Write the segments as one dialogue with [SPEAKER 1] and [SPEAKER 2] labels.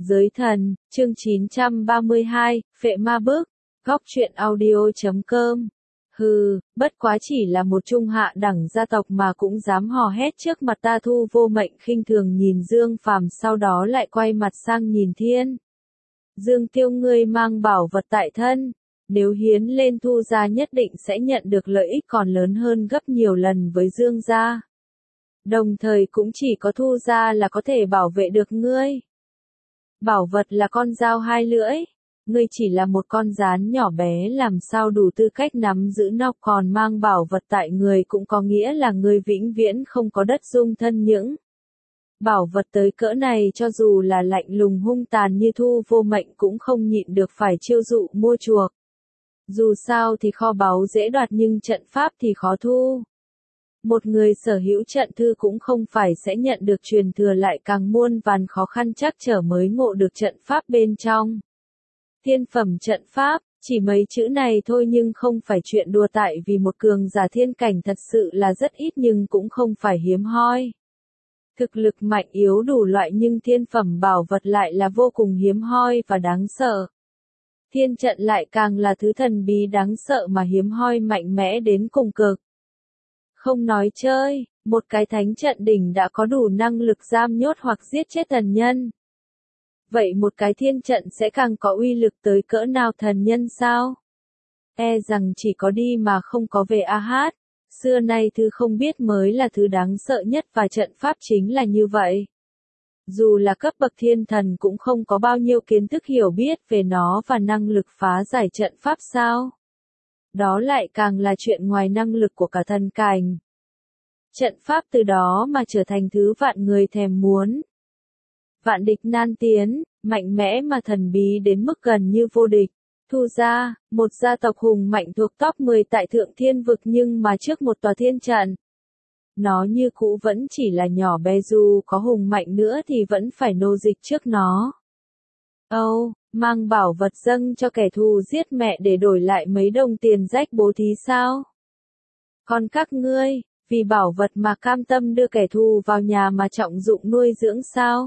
[SPEAKER 1] Giới thần, chương 932, Phệ Ma Bức, góc truyện audio.com. Hừ, bất quá chỉ là một trung hạ đẳng gia tộc mà cũng dám hò hét trước mặt ta. Thu Vô Mệnh khinh thường nhìn Dương Phàm, sau đó lại quay mặt sang nhìn Thiên. Dương Tiêu, ngươi mang bảo vật tại thân, nếu hiến lên Thu gia nhất định sẽ nhận được lợi ích còn lớn hơn gấp nhiều lần với Dương gia. Đồng thời cũng chỉ có Thu gia là có thể bảo vệ được ngươi. Bảo vật là con dao hai lưỡi, ngươi chỉ là một con gián nhỏ bé làm sao đủ tư cách nắm giữ nó, còn mang bảo vật tại người cũng có nghĩa là ngươi vĩnh viễn không có đất dung thân những. Bảo vật tới cỡ này cho dù là lạnh lùng hung tàn như Thu Vô Mệnh cũng không nhịn được phải chiêu dụ mua chuộc. Dù sao thì kho báu dễ đoạt nhưng trận pháp thì khó thu. Một người sở hữu trận thư cũng không phải sẽ nhận được truyền thừa, lại càng muôn vàn khó khăn trắc trở mới ngộ được trận pháp bên trong. Thiên phẩm trận pháp, chỉ mấy chữ này thôi nhưng không phải chuyện đùa, tại vì một cường giả thiên cảnh thật sự là rất ít nhưng cũng không phải hiếm hoi. Thực lực mạnh yếu đủ loại nhưng thiên phẩm bảo vật lại là vô cùng hiếm hoi và đáng sợ. Thiên trận lại càng là thứ thần bí đáng sợ mà hiếm hoi mạnh mẽ đến cùng cực. Không nói chơi, một cái thánh trận đỉnh đã có đủ năng lực giam nhốt hoặc giết chết thần nhân. Vậy một cái thiên trận sẽ càng có uy lực tới cỡ nào thần nhân sao? E rằng chỉ có đi mà không có về a hát. Xưa nay thứ không biết mới là thứ đáng sợ nhất và trận pháp chính là như vậy. Dù là cấp bậc thiên thần cũng không có bao nhiêu kiến thức hiểu biết về nó và năng lực phá giải trận pháp sao? Đó lại càng là chuyện ngoài năng lực của cả thần cảnh. Trận pháp từ đó mà trở thành thứ vạn người thèm muốn. Vạn địch nan tiến, mạnh mẽ mà thần bí đến mức gần như vô địch. Thu gia, một gia tộc hùng mạnh thuộc top 10 tại Thượng Thiên Vực nhưng mà trước một tòa thiên trận. Nó như cũ vẫn chỉ là nhỏ bé, dù có hùng mạnh nữa thì vẫn phải nô dịch trước nó. Mang bảo vật dâng cho kẻ thù giết mẹ để đổi lại mấy đồng tiền rách bố thí sao? Còn các ngươi, vì bảo vật mà cam tâm đưa kẻ thù vào nhà mà trọng dụng nuôi dưỡng sao?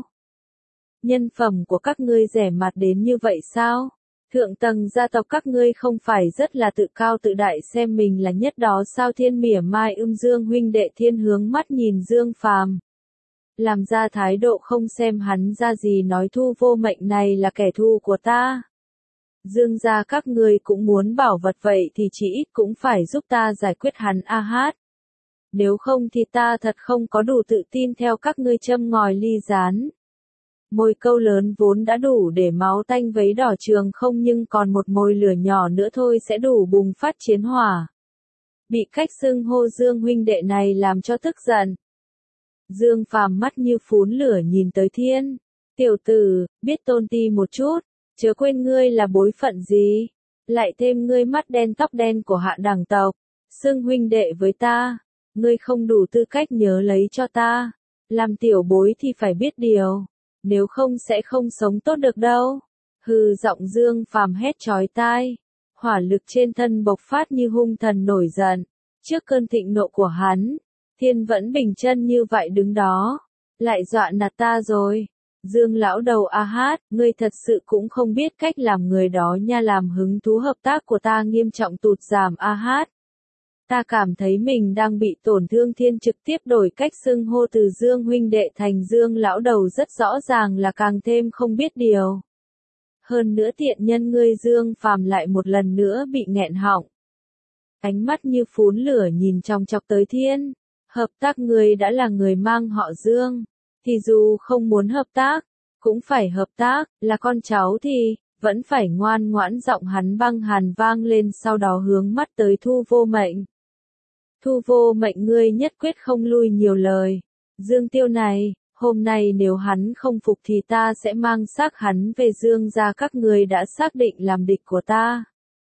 [SPEAKER 1] Nhân phẩm của các ngươi rẻ mạt đến như vậy sao? Thượng tầng gia tộc các ngươi không phải rất là tự cao tự đại xem mình là nhất đó sao? Thiên mỉa mai Dương huynh đệ. Thiên hướng mắt nhìn Dương Phàm, làm ra thái độ không xem hắn ra gì, nói Thu Vô Mệnh này là kẻ thù của ta. Dương gia các ngươi cũng muốn bảo vật vậy thì chỉ ít cũng phải giúp ta giải quyết hắn a hát. Nếu không thì ta thật không có đủ tự tin theo các ngươi châm ngòi ly gián. Mồi câu lớn vốn đã đủ để máu tanh vấy đỏ trường không, nhưng còn một mồi lửa nhỏ nữa thôi sẽ đủ bùng phát chiến hỏa. Bị cách xưng hô Dương huynh đệ này làm cho tức giận. Dương Phàm mắt như phún lửa nhìn tới Thiên. Tiểu tử, biết tôn ti một chút, chớ quên ngươi là bối phận gì. Lại thêm ngươi mắt đen tóc đen của hạ đẳng tộc, xưng huynh đệ với ta. Ngươi không đủ tư cách nhớ lấy cho ta. Làm tiểu bối thì phải biết điều. Nếu không sẽ không sống tốt được đâu. Hừ, giọng Dương Phàm hét chói tai. Hỏa lực trên thân bộc phát như hung thần nổi giận. Trước cơn thịnh nộ của hắn, Thiên vẫn bình chân như vậy đứng đó. Lại dọa nạt ta rồi. Dương lão đầu a hát, ngươi thật sự cũng không biết cách làm người đó nha. Làm hứng thú hợp tác của ta nghiêm trọng tụt giảm a hát. Ta cảm thấy mình đang bị tổn thương. Thiên trực tiếp đổi cách xưng hô từ Dương huynh đệ thành Dương lão đầu, rất rõ ràng là càng thêm không biết điều. Hơn nữa tiện nhân ngươi Dương Phàm lại một lần nữa bị nghẹn họng. Ánh mắt như phún lửa nhìn chòng chọc tới Thiên. Hợp tác, ngươi đã là người mang họ Dương, thì dù không muốn hợp tác, cũng phải hợp tác, là con cháu thì vẫn phải ngoan ngoãn. Giọng hắn băng hàn vang lên, sau đó hướng mắt tới Thu Vô Mệnh. Thu Vô Mệnh, ngươi nhất quyết không lui nhiều lời. Dương Tiêu này, hôm nay nếu hắn không phục thì ta sẽ mang xác hắn về Dương gia các ngươi đã xác định làm địch của ta.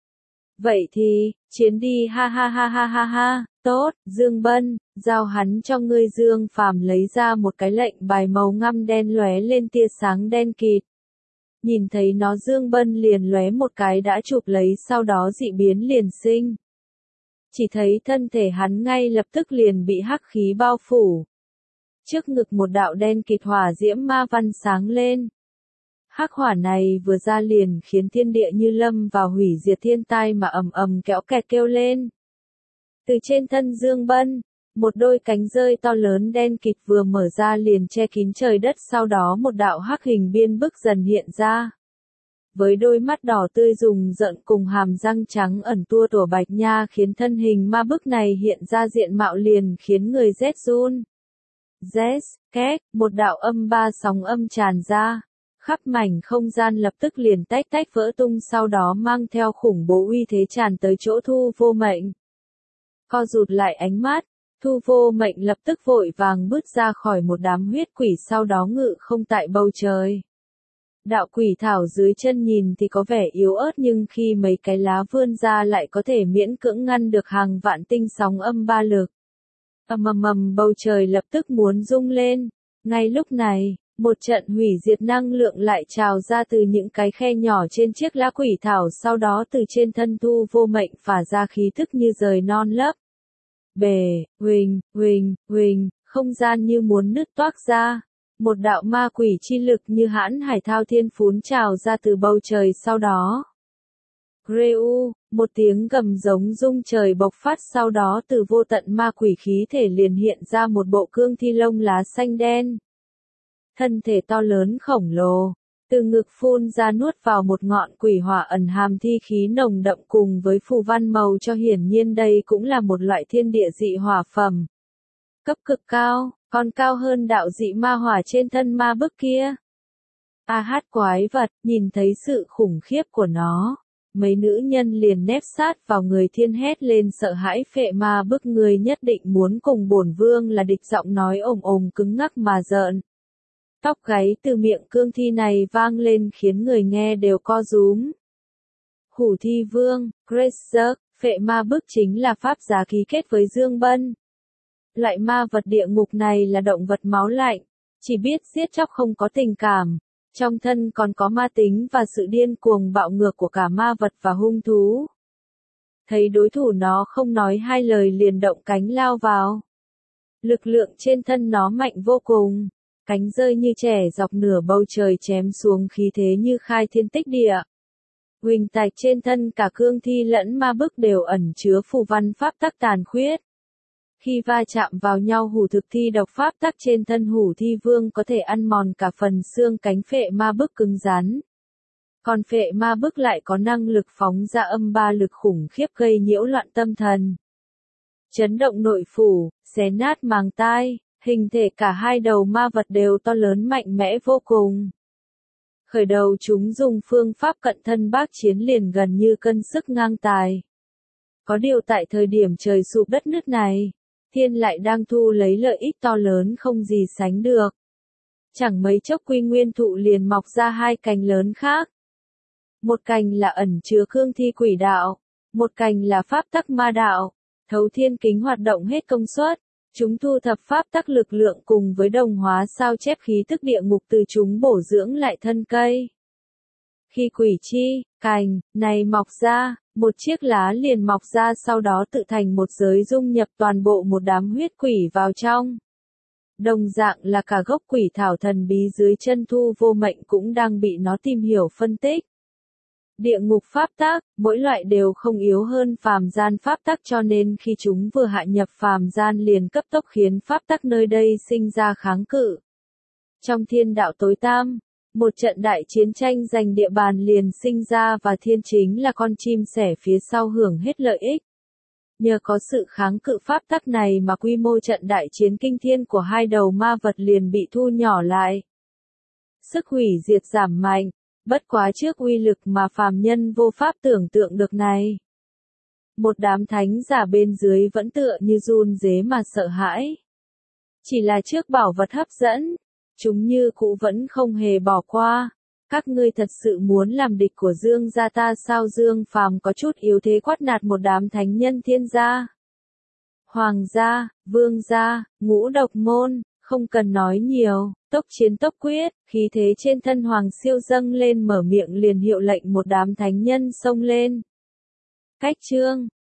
[SPEAKER 1] Vậy thì, chiến đi ha ha ha ha ha ha, tốt, Dương Bân, giao hắn cho ngươi. Dương Phàm lấy ra một cái lệnh bài màu ngăm đen lóe lên tia sáng đen kịt. Nhìn thấy nó Dương Bân liền lóe một cái đã chụp lấy, sau đó dị biến liền sinh. Chỉ thấy thân thể hắn ngay lập tức liền bị hắc khí bao phủ. Trước ngực một đạo đen kịt hỏa diễm ma văn sáng lên. Hắc hỏa này vừa ra liền khiến thiên địa như lâm vào hủy diệt thiên tai mà ầm ầm kéo kẹt kêu lên. Từ trên thân Dương Bân, một đôi cánh rơi to lớn đen kịt vừa mở ra liền che kín trời đất, sau đó một đạo hắc hình biên bức dần hiện ra. Với đôi mắt đỏ tươi rùng rợn cùng hàm răng trắng ẩn tua tủa bạch nha khiến thân hình ma bức này hiện ra diện mạo liền khiến người rét run. Rét, két, một đạo âm ba sóng âm tràn ra. Khắp mảnh không gian lập tức liền tách tách vỡ tung, sau đó mang theo khủng bố uy thế tràn tới chỗ Thu Vô Mệnh. Co rụt lại ánh mắt, Thu Vô Mệnh lập tức vội vàng bước ra khỏi một đám huyết quỷ, sau đó ngự không tại bầu trời. Đạo quỷ thảo dưới chân nhìn thì có vẻ yếu ớt, nhưng khi mấy cái lá vươn ra lại có thể miễn cưỡng ngăn được hàng vạn tinh sóng âm ba lực. Ầm ầm ầm, bầu trời lập tức muốn rung lên. Ngay lúc này, một trận hủy diệt năng lượng lại trào ra từ những cái khe nhỏ trên chiếc lá quỷ thảo, sau đó từ trên thân Thu Vô Mệnh phả ra khí thức như rời non lấp. Bề, huỳnh, huỳnh, huỳnh, không gian như muốn nứt toác ra. Một đạo ma quỷ chi lực như hãn hải thao thiên phún trào ra từ bầu trời, sau đó. Greu, một tiếng gầm giống rung trời bộc phát, sau đó từ vô tận ma quỷ khí thể liền hiện ra một bộ cương thi lông lá xanh đen. Thân thể to lớn khổng lồ, từ ngực phun ra nuốt vào một ngọn quỷ hỏa ẩn hàm thi khí nồng đậm cùng với phù văn màu cho, hiển nhiên đây cũng là một loại thiên địa dị hỏa phẩm. Cấp cực cao, còn cao hơn đạo dị ma hỏa trên thân ma bức kia. A hát quái vật, nhìn thấy sự khủng khiếp của nó, mấy nữ nhân liền nép sát vào người Thiên hét lên sợ hãi. Phệ ma bức, người nhất định muốn cùng bổn vương là địch, giọng nói ồm ồm cứng ngắc mà rợn. Tóc gáy từ miệng cương thi này vang lên khiến người nghe đều co rúm. Hủ thi vương, Grazer, phệ ma bức chính là pháp giá ký kết với Dương Bân. Loại ma vật địa ngục này là động vật máu lạnh, chỉ biết giết chóc không có tình cảm, trong thân còn có ma tính và sự điên cuồng bạo ngược của cả ma vật và hung thú. Thấy đối thủ nó không nói hai lời liền động cánh lao vào. Lực lượng trên thân nó mạnh vô cùng, cánh rơi như trẻ dọc nửa bầu trời chém xuống, khí thế như khai thiên tích địa. Huỳnh tạch trên thân cả cương thi lẫn ma bức đều ẩn chứa phù văn pháp tắc tàn khuyết. Khi va chạm vào nhau, hủ thực thi độc pháp tắc trên thân hủ thi vương có thể ăn mòn cả phần xương cánh phệ ma bức cứng rắn. Còn phệ ma bức lại có năng lực phóng ra âm ba lực khủng khiếp gây nhiễu loạn tâm thần. Chấn động nội phủ, xé nát màng tai, hình thể cả hai đầu ma vật đều to lớn mạnh mẽ vô cùng. Khởi đầu chúng dùng phương pháp cận thân bác chiến liền gần như cân sức ngang tài. Có điều tại thời điểm trời sụp đất nứt này, Thiên lại đang thu lấy lợi ích to lớn không gì sánh được. Chẳng mấy chốc Quy Nguyên thụ liền mọc ra hai cành lớn khác. Một cành là ẩn chứa cương thi quỷ đạo, một cành là pháp tắc ma đạo. Thấu Thiên kính hoạt động hết công suất, chúng thu thập pháp tắc lực lượng cùng với đồng hóa sao chép khí tức địa ngục từ chúng bổ dưỡng lại thân cây. Khi quỷ chi, cành, này mọc ra, một chiếc lá liền mọc ra, sau đó tự thành một giới dung nhập toàn bộ một đám huyết quỷ vào trong. Đồng dạng là cả gốc quỷ thảo thần bí dưới chân Thu Vô Mệnh cũng đang bị nó tìm hiểu phân tích. Địa ngục pháp tắc, mỗi loại đều không yếu hơn phàm gian pháp tắc, cho nên khi chúng vừa hạ nhập phàm gian liền cấp tốc khiến pháp tắc nơi đây sinh ra kháng cự. Trong thiên đạo tối tăm, một trận đại chiến tranh giành địa bàn liền sinh ra và Thiên chính là con chim sẻ phía sau hưởng hết lợi ích. Nhờ có sự kháng cự pháp tắc này mà quy mô trận đại chiến kinh thiên của hai đầu ma vật liền bị thu nhỏ lại. Sức hủy diệt giảm mạnh, bất quá trước uy lực mà phàm nhân vô pháp tưởng tượng được này. Một đám thánh giả bên dưới vẫn tựa như run rế mà sợ hãi. Chỉ là trước bảo vật hấp dẫn, chúng như cũ vẫn không hề bỏ qua. Các ngươi thật sự muốn làm địch của Dương gia ta sao? Dương Phàm có chút yếu thế quát nạt một đám thánh nhân Thiên gia. Hoàng gia, Vương gia, Ngũ Độc môn, không cần nói nhiều, tốc chiến tốc quyết, khí thế trên thân Hoàng Siêu dâng lên, mở miệng liền hiệu lệnh một đám thánh nhân xông lên. Cách chương